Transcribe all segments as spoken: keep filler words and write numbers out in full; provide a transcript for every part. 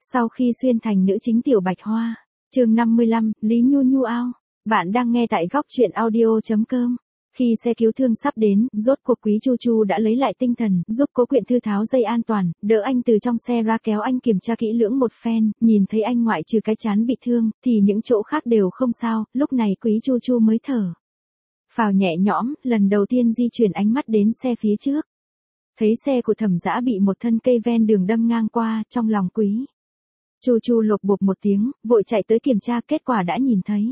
Sau khi xuyên thành nữ chính Tiểu Bạch Hoa, chương năm mươi lăm, Lý Nhu Nhu ao. Bạn đang nghe tại góc truyện audio.com. Khi xe cứu thương sắp đến, rốt cuộc Quý Chu Chu đã lấy lại tinh thần, giúp Cố Quyện Thư tháo dây an toàn, đỡ anh từ trong xe ra kéo anh kiểm tra kỹ lưỡng một phen, nhìn thấy anh ngoại trừ cái trán bị thương, thì những chỗ khác đều không sao, lúc này Quý Chu Chu mới thở phào nhẹ nhõm, lần đầu tiên di chuyển ánh mắt đến xe phía trước. Thấy xe của Thẩm Dã bị một thân cây ven đường đâm ngang qua, trong lòng Quý Chu Chu lột bột một tiếng, vội chạy tới kiểm tra, kết quả đã nhìn thấy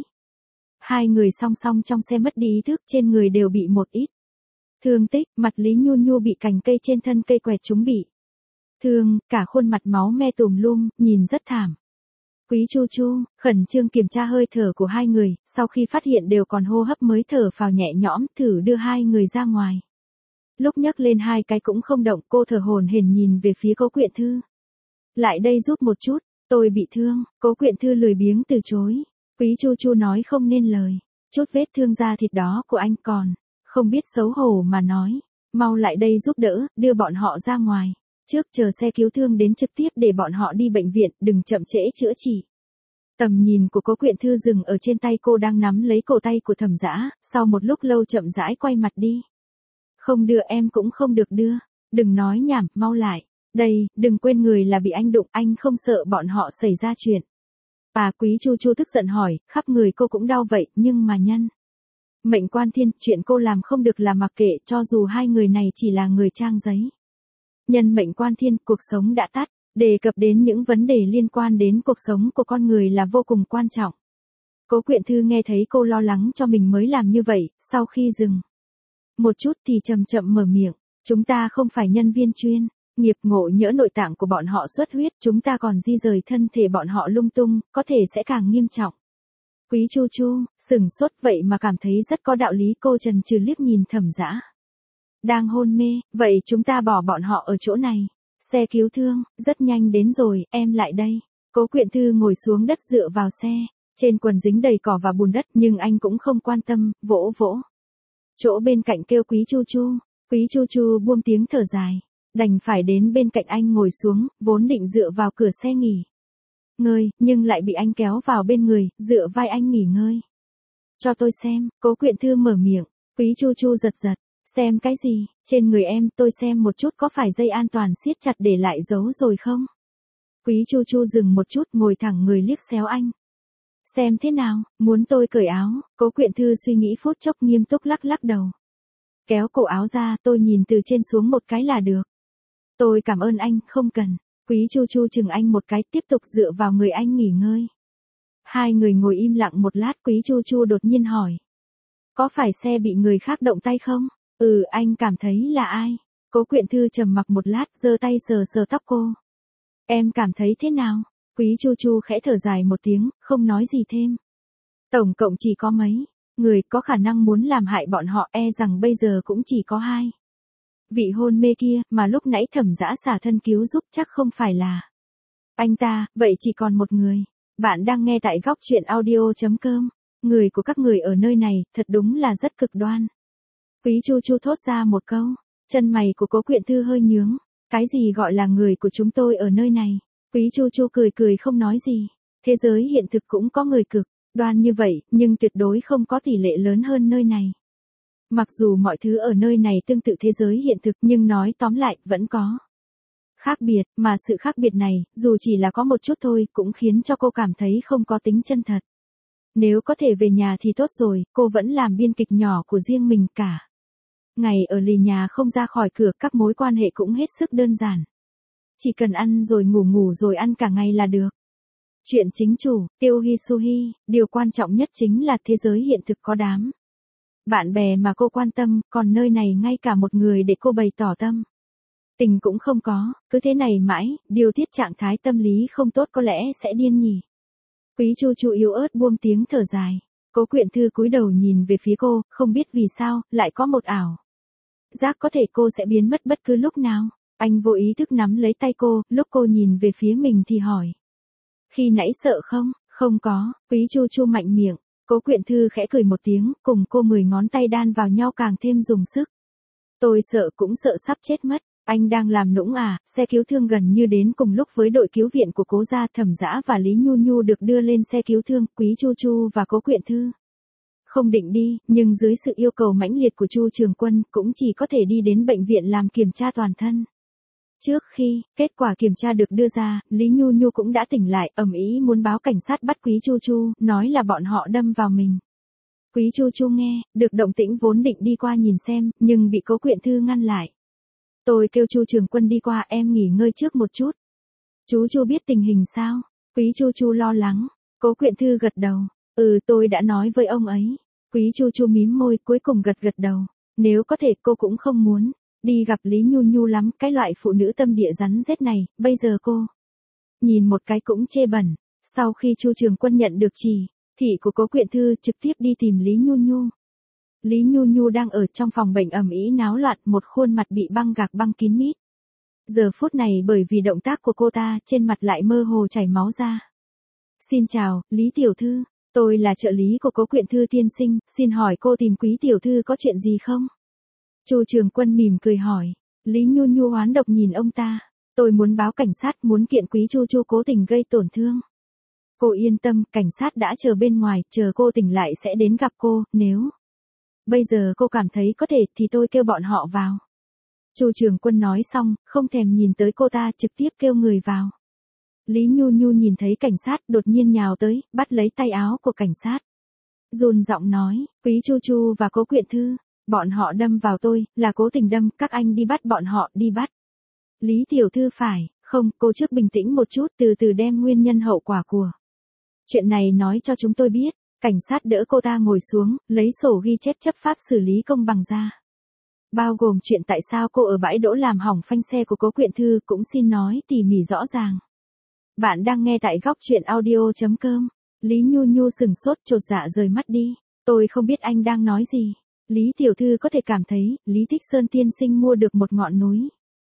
hai người song song trong xe mất đi ý thức, trên người đều bị một ít thương tích, mặt Lý Nhu Nhu bị cành cây trên thân cây quẹt trúng bị thương, cả khuôn mặt máu me tùm lum, nhìn rất thảm. Quý Chu Chu khẩn trương kiểm tra hơi thở của hai người, sau khi phát hiện đều còn hô hấp mới thở phào nhẹ nhõm, thử đưa hai người ra ngoài. Lúc nhấc lên hai cái cũng không động, cô thở hổn hển nhìn về phía Cố Quyện Thư. Lại đây giúp một chút, tôi bị thương. Cố Quyện Thư lười biếng từ chối. Quý Chu Chu nói không nên lời. Chút vết thương da thịt đó của anh còn không biết xấu hổ mà nói. Mau lại đây giúp đỡ, đưa bọn họ ra ngoài. Trước chờ xe cứu thương đến trực tiếp để bọn họ đi bệnh viện, đừng chậm trễ chữa trị. Tầm nhìn của Cố Quyện Thư dừng ở trên tay cô đang nắm lấy cổ tay của Thẩm Dã, sau một lúc lâu chậm rãi quay mặt đi. Không đưa em cũng không được đưa. Đừng nói nhảm, mau lại. Đây, đừng quên người là bị anh đụng, anh không sợ bọn họ xảy ra chuyện. Bà Quý Chu Chu tức giận hỏi, khắp người cô cũng đau vậy, nhưng mà nhân mệnh quan thiên, chuyện cô làm không được là mặc kệ, cho dù hai người này chỉ là người trang giấy. Nhân mệnh quan thiên, cuộc sống đã tắt, đề cập đến những vấn đề liên quan đến cuộc sống của con người là vô cùng quan trọng. Cố Quyện Thư nghe thấy cô lo lắng cho mình mới làm như vậy, sau khi dừng một chút thì chậm chậm mở miệng, chúng ta không phải nhân viên chuyên nghiệp, ngộ nhỡ nội tạng của bọn họ xuất huyết, chúng ta còn di rời thân thể bọn họ lung tung, có thể sẽ càng nghiêm trọng. Quý Chu Chu sửng sốt, vậy mà cảm thấy rất có đạo lý. Cô chần chừ liếc nhìn Thẩm Dã đang hôn mê, vậy chúng ta bỏ bọn họ ở chỗ này. Xe cứu thương rất nhanh đến rồi, em lại đây. Cố Quyện Thư ngồi xuống đất dựa vào xe, trên quần dính đầy cỏ và bùn đất, nhưng anh cũng không quan tâm, vỗ vỗ chỗ bên cạnh kêu Quý Chu Chu. Quý Chu Chu buông tiếng thở dài, đành phải đến bên cạnh anh ngồi xuống, vốn định dựa vào cửa xe nghỉ ngơi, nhưng lại bị anh kéo vào bên người, dựa vai anh nghỉ ngơi. Cho tôi xem. Cố Quyện Thư mở miệng. Quý Chu Chu giật giật, xem cái gì? Trên người em, tôi xem một chút, có phải dây an toàn siết chặt để lại dấu rồi không? Quý Chu Chu dừng một chút, ngồi thẳng người liếc xéo anh. Xem thế nào, muốn tôi cởi áo? Cố Quyện Thư suy nghĩ phút chốc, nghiêm túc lắc lắc đầu. Kéo cổ áo ra, tôi nhìn từ trên xuống một cái là được. Tôi cảm ơn anh, không cần. Quý Chu Chu chừng anh một cái, tiếp tục dựa vào người anh nghỉ ngơi. Hai người ngồi im lặng một lát, Quý Chu Chu đột nhiên hỏi. Có phải xe bị người khác động tay không? Ừ, anh cảm thấy là ai? Cố Quyện Thư trầm mặc một lát, giơ tay sờ sờ tóc cô. Em cảm thấy thế nào? Quý Chu Chu khẽ thở dài một tiếng, không nói gì thêm. Tổng cộng chỉ có mấy người có khả năng muốn làm hại bọn họ, e rằng bây giờ cũng chỉ có hai. Vị hôn mê kia, mà lúc nãy Thẩm Dã xả thân cứu giúp chắc không phải là anh ta, vậy chỉ còn một người. Bạn đang nghe tại góc truyện audio.com. Người của các người ở nơi này, thật đúng là rất cực đoan. Quý Chu Chu thốt ra một câu, chân mày của Cố Quyện Thư hơi nhướng. Cái gì gọi là người của chúng tôi ở nơi này? Quý Chu Chu cười cười không nói gì. Thế giới hiện thực cũng có người cực đoan như vậy, nhưng tuyệt đối không có tỷ lệ lớn hơn nơi này. Mặc dù mọi thứ ở nơi này tương tự thế giới hiện thực, nhưng nói tóm lại, vẫn có khác biệt, mà sự khác biệt này, dù chỉ là có một chút thôi, cũng khiến cho cô cảm thấy không có tính chân thật. Nếu có thể về nhà thì tốt rồi, cô vẫn làm biên kịch nhỏ của riêng mình cả ngày ở lì nhà không ra khỏi cửa, các mối quan hệ cũng hết sức đơn giản. Chỉ cần ăn rồi ngủ, ngủ rồi ăn cả ngày là được. Chuyện chính chủ, Tiêu Hi Suhi, điều quan trọng nhất chính là thế giới hiện thực có đám bạn bè mà cô quan tâm, còn nơi này ngay cả một người để cô bày tỏ tâm tình cũng không có, cứ thế này mãi, điều tiết trạng thái tâm lý không tốt có lẽ sẽ điên nhỉ. Quý Chu Chu yếu ớt buông tiếng thở dài. Cố Quyện Thư cúi đầu nhìn về phía cô, không biết vì sao, lại có một ảo giác có thể cô sẽ biến mất bất cứ lúc nào. Anh vô ý thức nắm lấy tay cô, lúc cô nhìn về phía mình thì hỏi. Khi nãy sợ không? Không có. Quý Chu Chu mạnh miệng. Cố Quyện Thư khẽ cười một tiếng, cùng cô mười ngón tay đan vào nhau càng thêm dùng sức. Tôi sợ cũng sợ sắp chết mất. Anh đang làm nũng à? Xe cứu thương gần như đến cùng lúc với đội cứu viện của Cố gia. Thẩm Dã và Lý Nhu Nhu được đưa lên xe cứu thương, Quý Chu Chu và Cố Quyện Thư không định đi, nhưng dưới sự yêu cầu mãnh liệt của Chu Trường Quân, cũng chỉ có thể đi đến bệnh viện làm kiểm tra toàn thân. Trước khi kết quả kiểm tra được đưa ra, Lý Nhu Nhu cũng đã tỉnh lại, ầm ĩ muốn báo cảnh sát bắt Quý Chu Chu, nói là bọn họ đâm vào mình. Quý Chu Chu nghe được động tĩnh vốn định đi qua nhìn xem, nhưng bị Cố Quyện Thư ngăn lại. Tôi kêu Chu Trường Quân đi qua, em nghỉ ngơi trước một chút. Chú Chu biết tình hình sao? Quý Chu Chu lo lắng. Cố Quyện Thư gật đầu. Ừ, tôi đã nói với ông ấy. Quý Chu Chu mím môi, cuối cùng gật gật đầu. Nếu có thể cô cũng không muốn đi gặp Lý Nhu Nhu lắm, cái loại phụ nữ tâm địa rắn rết này, bây giờ cô nhìn một cái cũng chê bẩn. Sau khi Chu Trường Quân nhận được chỉ thị của Cố Quyện Thư, trực tiếp đi tìm Lý Nhu Nhu. Lý Nhu Nhu đang ở trong phòng bệnh ầm ĩ náo loạn, một khuôn mặt bị băng gạc băng kín mít. Giờ phút này bởi vì động tác của cô ta, trên mặt lại mơ hồ chảy máu ra. Xin chào, Lý Tiểu Thư, tôi là trợ lý của Cố Quyện Thư tiên sinh, xin hỏi cô tìm Quý Tiểu Thư có chuyện gì không? Chu Trường Quân mỉm cười hỏi. Lý Nhu Nhu oán độc nhìn ông ta. Tôi muốn báo cảnh sát, muốn kiện Quý Chu Chu cố tình gây tổn thương. Cô yên tâm, cảnh sát đã chờ bên ngoài, chờ cô tỉnh lại sẽ đến gặp cô, nếu bây giờ cô cảm thấy có thể thì tôi kêu bọn họ vào. Chu Trường Quân nói xong, không thèm nhìn tới cô ta, trực tiếp kêu người vào. Lý Nhu Nhu nhìn thấy cảnh sát, đột nhiên nhào tới, bắt lấy tay áo của cảnh sát. Run giọng nói, Quý Chu Chu và Cố Quyện Thư, bọn họ đâm vào tôi, là cố tình đâm, các anh đi bắt bọn họ, đi bắt. Lý Tiểu Thư phải, không, cô trước bình tĩnh một chút, từ từ đem nguyên nhân hậu quả của chuyện này nói cho chúng tôi biết. Cảnh sát đỡ cô ta ngồi xuống, lấy sổ ghi chép chấp pháp xử lý công bằng ra. Bao gồm chuyện tại sao cô ở bãi đỗ làm hỏng phanh xe của Cố Quyện Thư cũng xin nói tỉ mỉ rõ ràng. Bạn đang nghe tại góc truyện audio chấm com. Lý Nhu Nhu sừng sốt, chột dạ rời mắt đi. Tôi không biết anh đang nói gì. Lý Tiểu Thư có thể cảm thấy, Lý Thích Sơn tiên sinh mua được một ngọn núi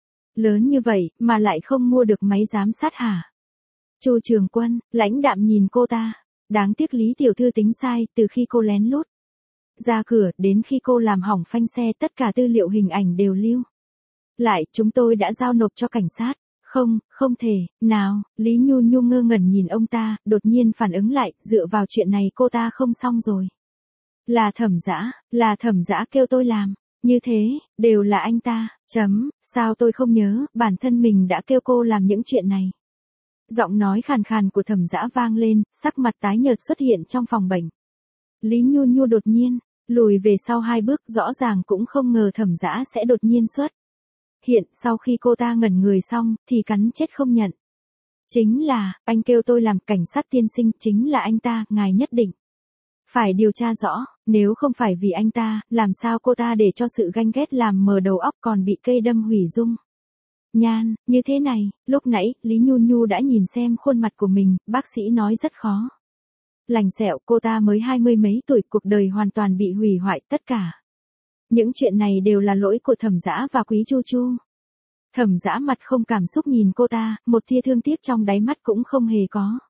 lớn như vậy, mà lại không mua được máy giám sát hả? Chu Trường Quân, lãnh đạm nhìn cô ta. Đáng tiếc Lý Tiểu Thư tính sai, từ khi cô lén lút ra cửa, đến khi cô làm hỏng phanh xe, tất cả tư liệu hình ảnh đều lưu lại, chúng tôi đã giao nộp cho cảnh sát. Không, không thể, nào, Lý Nhu Nhu ngơ ngẩn nhìn ông ta, đột nhiên phản ứng lại, dựa vào chuyện này cô ta không xong rồi. Là Thẩm Dã, là Thẩm Dã kêu tôi làm, như thế, đều là anh ta, chấm, sao tôi không nhớ, bản thân mình đã kêu cô làm những chuyện này. Giọng nói khàn khàn của Thẩm Dã vang lên, sắc mặt tái nhợt xuất hiện trong phòng bệnh. Lý Nhu Nhu đột nhiên lùi về sau hai bước, rõ ràng cũng không ngờ Thẩm Dã sẽ đột nhiên xuất hiện. Sau khi cô ta ngẩn người xong, thì cắn chết không nhận. Chính là, anh kêu tôi làm, cảnh sát tiên sinh, chính là anh ta, ngài nhất định phải điều tra rõ, nếu không phải vì anh ta, làm sao cô ta để cho sự ganh ghét làm mờ đầu óc, còn bị cây đâm hủy dung nhan như thế này. Lúc nãy, Lý Nhu Nhu đã nhìn xem khuôn mặt của mình, bác sĩ nói rất khó lành sẹo, cô ta mới hai mươi mấy tuổi, cuộc đời hoàn toàn bị hủy hoại, tất cả những chuyện này đều là lỗi của Thẩm Dã và Quý Chu Chu. Thẩm Dã mặt không cảm xúc nhìn cô ta, một tia thương tiếc trong đáy mắt cũng không hề có.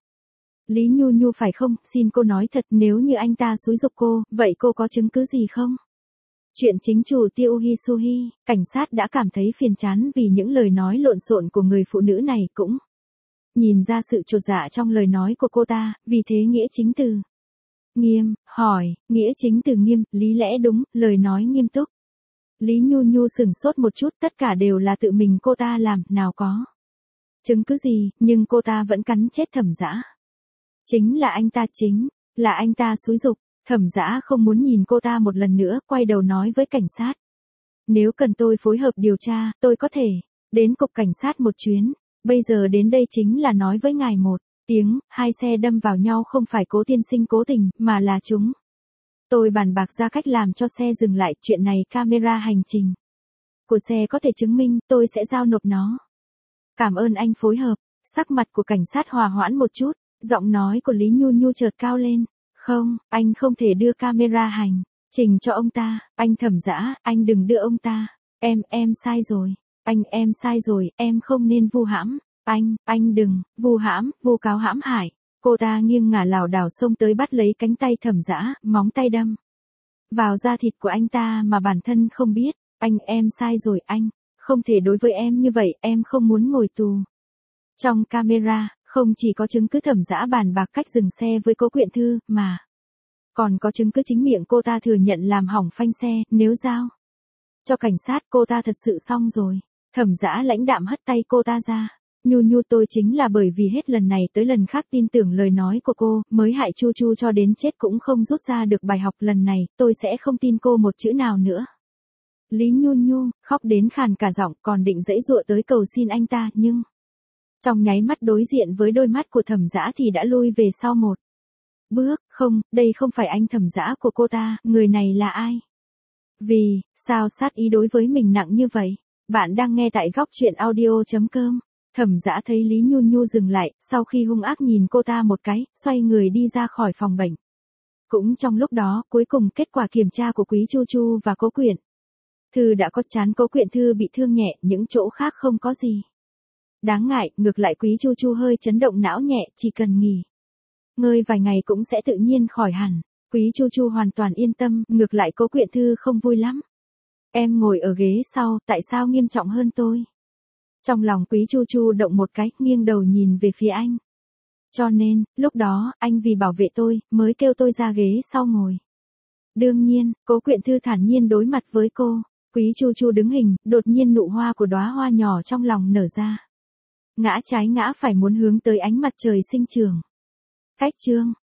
Lý Nhu Nhu phải không, xin cô nói thật, nếu như anh ta xúi giục cô, vậy cô có chứng cứ gì không? Chuyện chính chủ Tiêu Hisuhi, cảnh sát đã cảm thấy phiền chán vì những lời nói lộn xộn của người phụ nữ này, cũng nhìn ra sự chột dạ trong lời nói của cô ta, vì thế nghĩa chính từ nghiêm, hỏi, nghĩa chính từ nghiêm, lý lẽ đúng, lời nói nghiêm túc. Lý Nhu Nhu sừng sốt một chút, tất cả đều là tự mình cô ta làm, nào có chứng cứ gì, nhưng cô ta vẫn cắn chết Thẩm Dã. Chính là anh ta, chính là anh ta xúi giục. Thẩm Dã không muốn nhìn cô ta một lần nữa, quay đầu nói với cảnh sát. Nếu cần tôi phối hợp điều tra, tôi có thể đến cục cảnh sát một chuyến. Bây giờ đến đây chính là nói với ngài một tiếng, hai xe đâm vào nhau không phải Cố tiên sinh cố tình, mà là chúng tôi bàn bạc ra cách làm cho xe dừng lại. Chuyện này camera hành trình của xe có thể chứng minh, tôi sẽ giao nộp nó. Cảm ơn anh phối hợp. Sắc mặt của cảnh sát hòa hoãn một chút, giọng nói của Lý Nhu Nhu chợt cao lên. Không, anh không thể đưa camera hành trình cho ông ta. Anh Thẩm Dã, anh đừng đưa ông ta. Em, em sai rồi. Anh, em sai rồi, em không nên vu hãm. Anh, anh đừng, vu hãm, vu cáo hãm hại. Cô ta nghiêng ngả lảo đảo xông tới bắt lấy cánh tay Thẩm Dã, móng tay đâm vào da thịt của anh ta mà bản thân không biết. Anh, em sai rồi anh. không thể đối với em như vậy, em không muốn ngồi tù. Trong camera, không chỉ có chứng cứ Thẩm Dã bàn bạc cách dừng xe với Cố Quyện Thư, mà còn có chứng cứ chính miệng cô ta thừa nhận làm hỏng phanh xe, nếu giao cho cảnh sát cô ta thật sự xong rồi. Thẩm Dã lãnh đạm hất tay cô ta ra. Nhu Nhu, tôi chính là bởi vì hết lần này tới lần khác tin tưởng lời nói của cô, mới hại Chu Chu cho đến chết cũng không rút ra được bài học, lần này, tôi sẽ không tin cô một chữ nào nữa. Lý Nhu Nhu, khóc đến khàn cả giọng, còn định giãy giụa tới cầu xin anh ta, nhưng trong nháy mắt đối diện với đôi mắt của Thẩm Dã thì đã lui về sau một bước. Không, đây không phải anh Thẩm Dã của cô ta, người này là ai? Vì sao sát ý đối với mình nặng như vậy? Bạn đang nghe tại góc truyện audio chấm com. Thẩm Dã thấy Lý Nhu Nhu dừng lại, sau khi hung ác nhìn cô ta một cái, xoay người đi ra khỏi phòng bệnh. Cũng trong lúc đó, cuối cùng kết quả kiểm tra của Quý Chu Chu và Cố Quyện Thư đã có chán. Cố Quyện Thư bị thương nhẹ, những chỗ khác không có gì đáng ngại, ngược lại Quý Chu Chu hơi chấn động não nhẹ, chỉ cần nghỉ ngơi vài ngày cũng sẽ tự nhiên khỏi hẳn. Quý Chu Chu hoàn toàn yên tâm, ngược lại Cố Quyện Thư không vui lắm. Em ngồi ở ghế sau, tại sao nghiêm trọng hơn tôi? Trong lòng Quý Chu Chu động một cái, nghiêng đầu nhìn về phía anh. Cho nên, lúc đó, anh vì bảo vệ tôi, mới kêu tôi ra ghế sau ngồi. Đương nhiên, Cố Quyện Thư thản nhiên đối mặt với cô. Quý Chu Chu đứng hình, đột nhiên nụ hoa của đóa hoa nhỏ trong lòng nở ra. Ngã trái ngã phải muốn hướng tới ánh mặt trời sinh trưởng. Cách chương